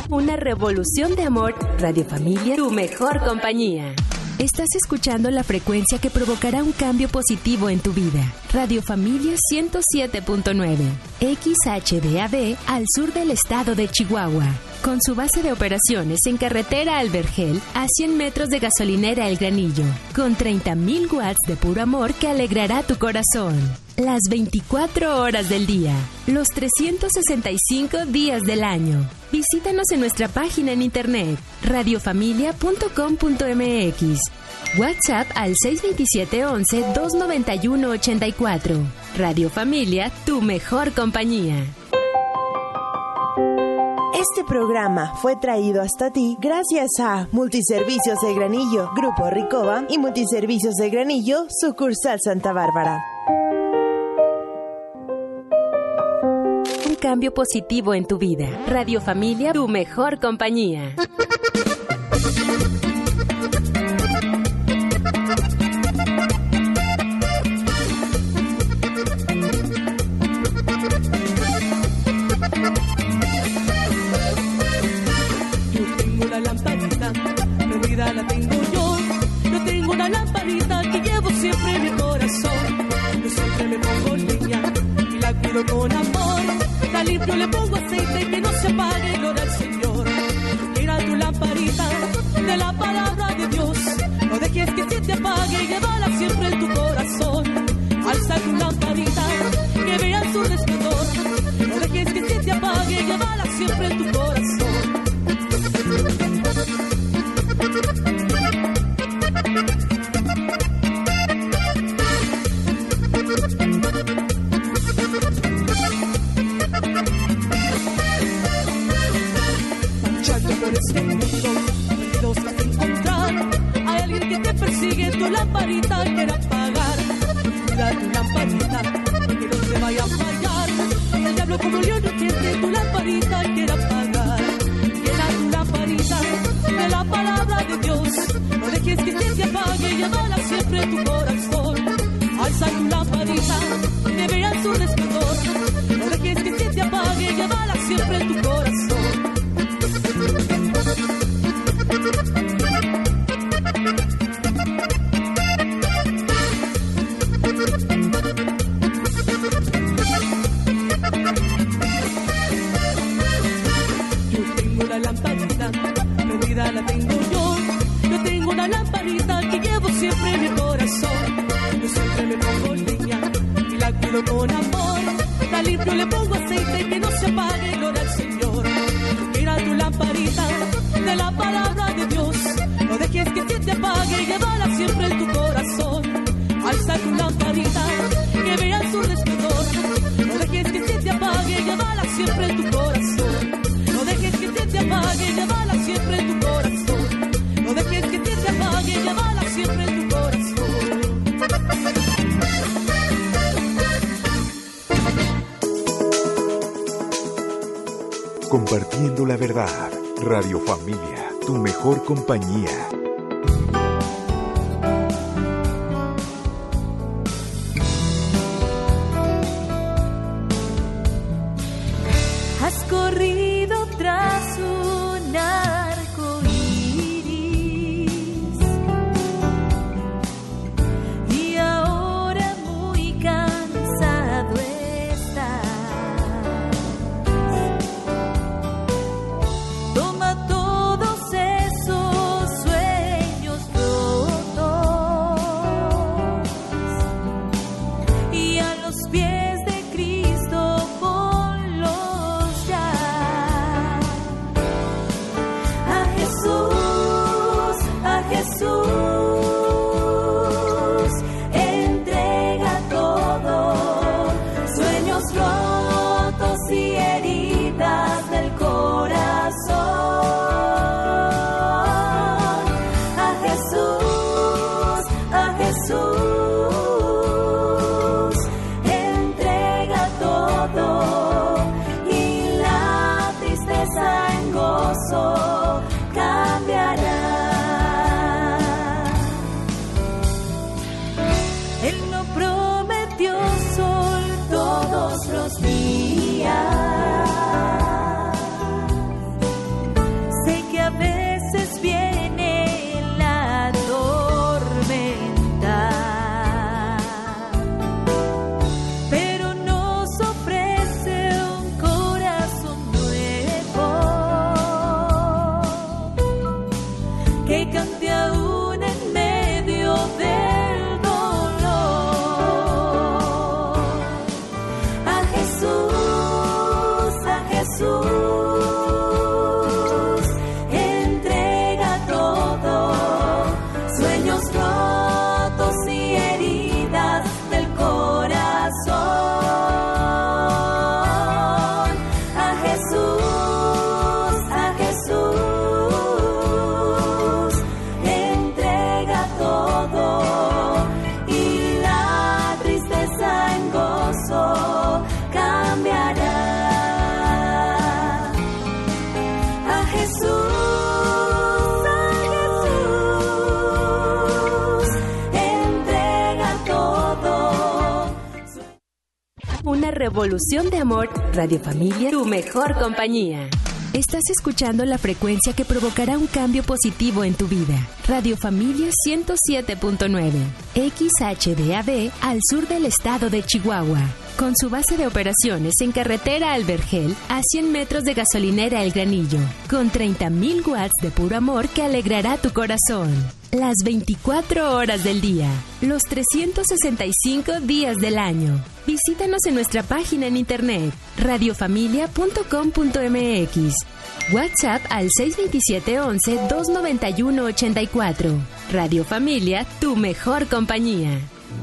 Una revolución de amor. Radio Familia, tu mejor compañía. Estás escuchando la frecuencia que provocará un cambio positivo en tu vida. Radio Familia 107.9, XHDAB, al sur del estado de Chihuahua. Con su base de operaciones en carretera al Vergel, a 100 metros de gasolinera El Granillo. Con 30,000 watts de puro amor que alegrará tu corazón. Las 24 horas del día, los 365 días del año. Visítanos en nuestra página en internet, radiofamilia.com.mx. WhatsApp al 627-11-291-84. Radio Familia, tu mejor compañía. Este programa fue traído hasta ti gracias a Multiservicios El Granillo, Grupo Ricoba y Multiservicios El Granillo, sucursal Santa Bárbara. Un cambio positivo en tu vida. Radio Familia, tu mejor compañía. La tengo yo tengo una lamparita que llevo siempre en mi corazón. Yo siempre me pongo leña y la cuido con amor. La limpio, le pongo aceite que no se apague, gloria al Señor. Mira tu lamparita de la palabra de Dios. No dejes que se te apague, llévala siempre en tu corazón. Alza tu lamparita, que vean su resplandor. No dejes que se te apague, llévala siempre en tu corazón. Marchando por este mundo, perdidos vas a encontrar. Hay alguien que te persigue, tu lamparita quiere apagar. Cuida tu lamparita, que no te vaya a fallar. El diablo como un león rugiente, tu lamparita quiere apagar. Llena tu lamparita de la palabra de Dios. No dejes que se te apague, llévala siempre en tu corazón. Alza tu lamparita, que vean su resplandor. No dejes que se te apague, llévala siempre en tu corazón. Yo tengo una lamparita, prendida la tengo yo. Yo tengo una lamparita que llevo siempre en mi corazón. Yo siempre me pongo leña y la cuido con amor. La limpio, le pongo aceite que no se apague, gloria al Señor. Mira tu lamparita de la palabra de Dios. No dejes que se te apague, llévala siempre en tu corazón. Alza tu lamparita, que vean su resplandor. No dejes que se te apague, llévala siempre en tu corazón. No dejes que se te apague, llévala siempre en tu corazón. No dejes que se te apague, llévala siempre en tu corazón. Compartiendo la verdad. Radio Familia, tu mejor compañía. Has corrido tras un arco iris y ahora muy cansado estás. Toma todos esos sueños Una revolución de amor. Radio Familia, tu mejor compañía. Estás escuchando la frecuencia que provocará un cambio positivo en tu vida. Radio Familia 107.9. XHDAB al sur del estado de Chihuahua. Con su base de operaciones en carretera al Vergel, a 100 metros de gasolinera El Granillo. Con 30,000 watts de puro amor que alegrará tu corazón. Las 24 horas del día. Los 365 días del año. Visítanos en nuestra página en internet, radiofamilia.com.mx. WhatsApp al 627-11-291-84. Radio Familia, tu mejor compañía.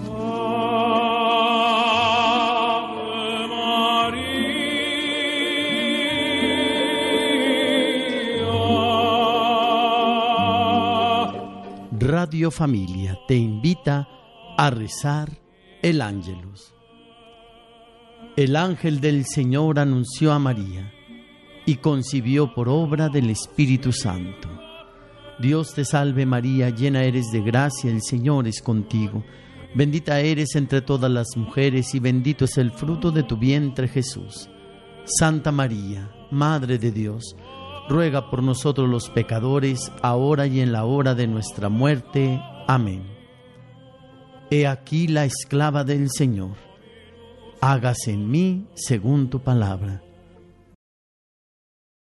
Radio Familia te invita a rezar el Ángelus. El ángel del Señor anunció a María y concibió por obra del Espíritu Santo. Dios te salve María, llena eres de gracia, el Señor es contigo. Bendita eres entre todas las mujeres y bendito es el fruto de tu vientre Jesús. Santa María, Madre de Dios, ruega por nosotros los pecadores, ahora y en la hora de nuestra muerte. Amén. He aquí la esclava del Señor. Hágase en mí según tu palabra.